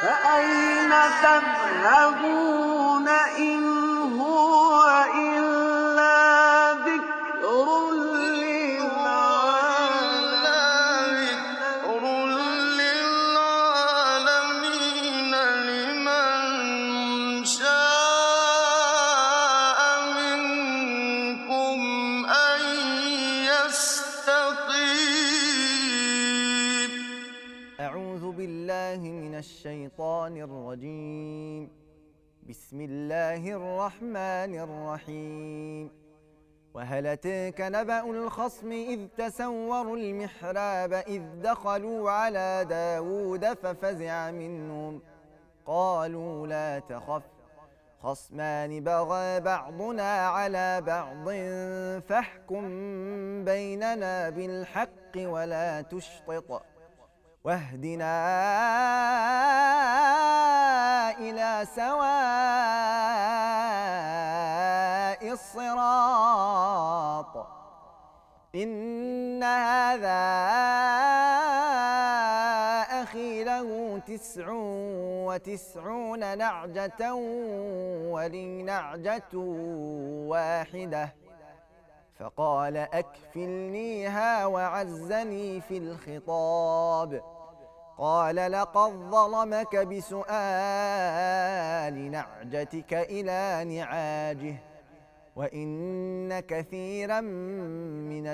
فأين تذهبون إن هو إلا ذكر للعالمين لمن شاء منكم أن يستقيم. أعوذ بالله من الشيطان الرجيم. بسم الله الرحمن الرحيم. وهل أتاك نبأ الخصم إذ تسوروا المحراب إذ دخلوا على داود ففزع منهم قالوا لا تخف خصمان بغى بعضنا على بعض فاحكم بيننا بالحق ولا تشطط واهدنا إلى سواء الصراط إن هذا أخي له 99 نعجة ولي نعجة واحدة فقال أكفلنيها وعزني في الخطاب قال لقد ظلمك بسؤال نعجتك إلى نعاجه وإن كثيرا من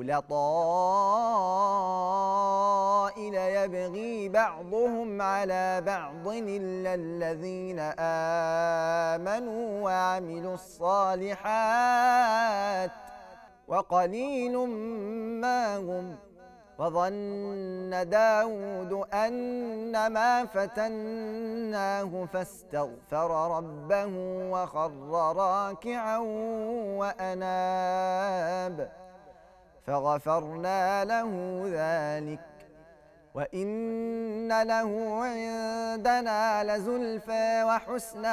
الخلطاء ليبغي بعضهم على بعض إلا الذين آمنوا وعملوا الصالحات وقليل ما هم وظن داود أنما فتناه فاستغفر ربه وخر راكعا وأناب فغفرنا له ذلك وإن له عندنا لزلفى وحسن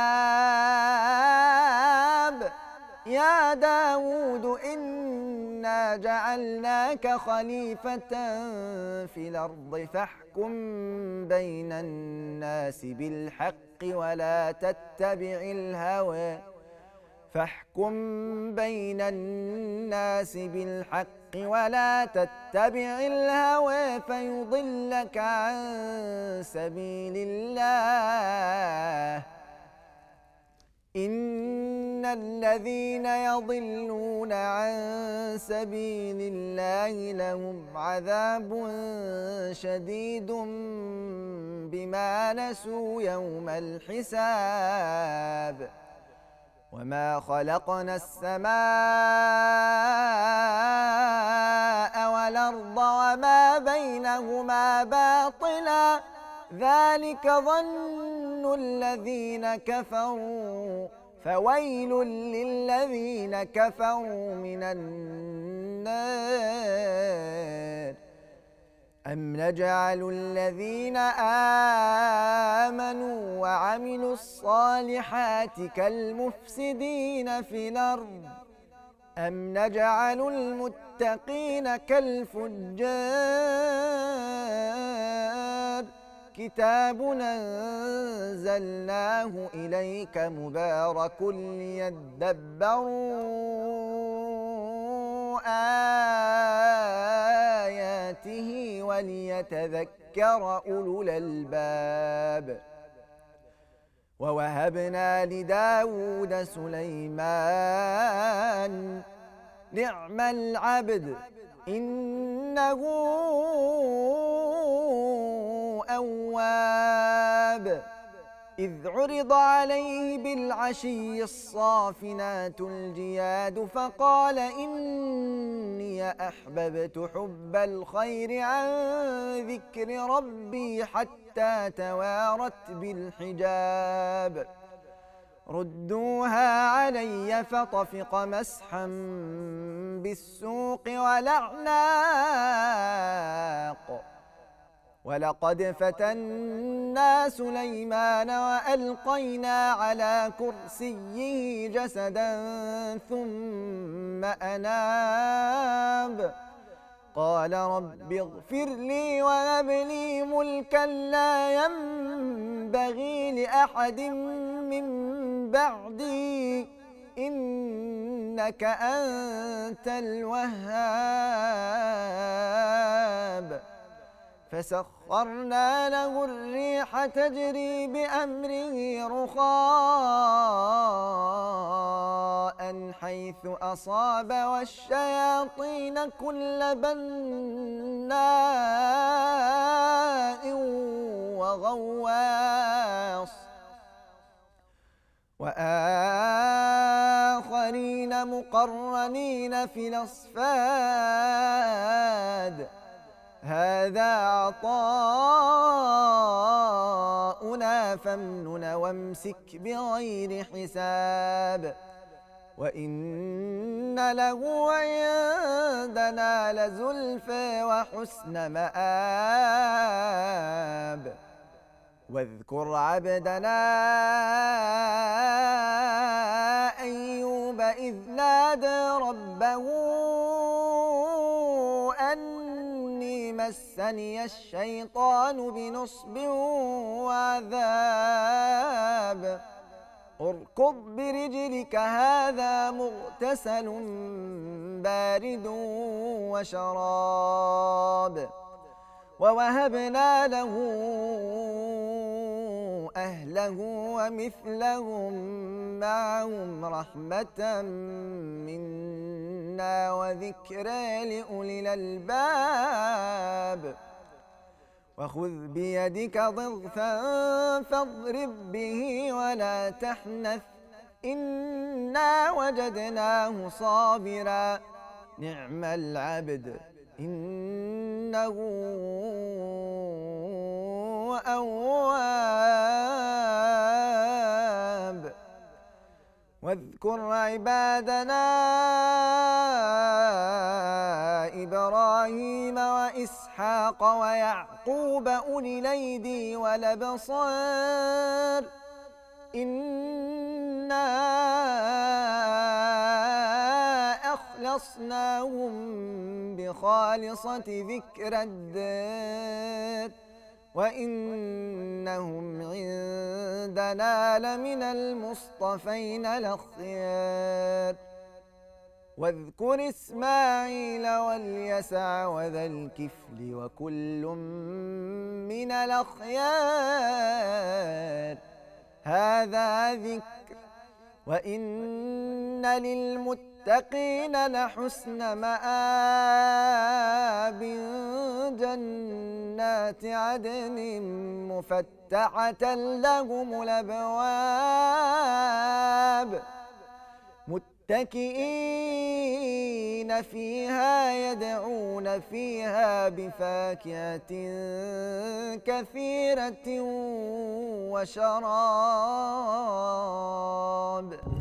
مآب يا داود إنا جعلناك خليفة في الأرض فاحكم بين الناس بالحق ولا تتبع الهوى فيضلك عن سبيل الله إن الذين يضلون عن سبيل الله لهم عذاب شديد بما نسوا يوم الحساب وما خلقنا السماء والأرض وما بينهما باطلا ذلك ظن الذين كفروا فويل للذين كفروا من النار أم نجعل الذين آمنوا وعملوا الصالحات كالمفسدين في الأرض أم نجعل المتقين كالفجار كتاب أنزلناه إليك مبارك ليدبروا آياته وليتذكر أولو الألباب ووهبنا لداود سليمان نعم العبد إنه أواب إذ عرض عليه بالعشي الصافنات الجياد فقال إني أحببت حب الخير عن ذكر ربي حتى توارت بالحجاب ردوها علي فطفق مسحا بالسوق والأعناق ولقد فتنا سليمان وألقينا على كرسيه جسدا ثم أناب قال رب اغفر لي وهب لي ملكا لا ينبغي لأحد من بعدي إنك أنت الوهاب فسخرنا له الريح تجري بأمره رخاء حيث أصاب والشياطين كل بناء وغواص وآخرين مقرنين في الأصفاد هذا عطاؤنا فامنن وامسك بغير حساب وإن له عندنا لزلفى وحسن مآب واذكر عبدنا أيوب إذ نادى ربه أني مسني الشيطان بنصب وعذاب اركض برجلك هذا مغتسل بارد وشراب ووهبنا له أهله ومثلهم معهم رحمة منا وذكرى لأولي الألباب وخذ بيدك ضغثا فاضرب به ولا تحنث إنا وجدناه صابرا نعم العبد إنه أواب واذكر عبادنا إبراهيم وإسحاق ويعقوب أولي الأيدي والأبصار إنا أخلصناهم بخالصة ذكر الدار وإنهم عندنا لمن المصطفين الأخيار واذكر إسماعيل واليسع وذا الكفل وكل من الأخيار هذا ذكر وإن للمتقين لحسن مآب جنات عدن مفتحة لهم الأبواب متكئين فيها يدعون فيها بفاكهة كثيرة وشراب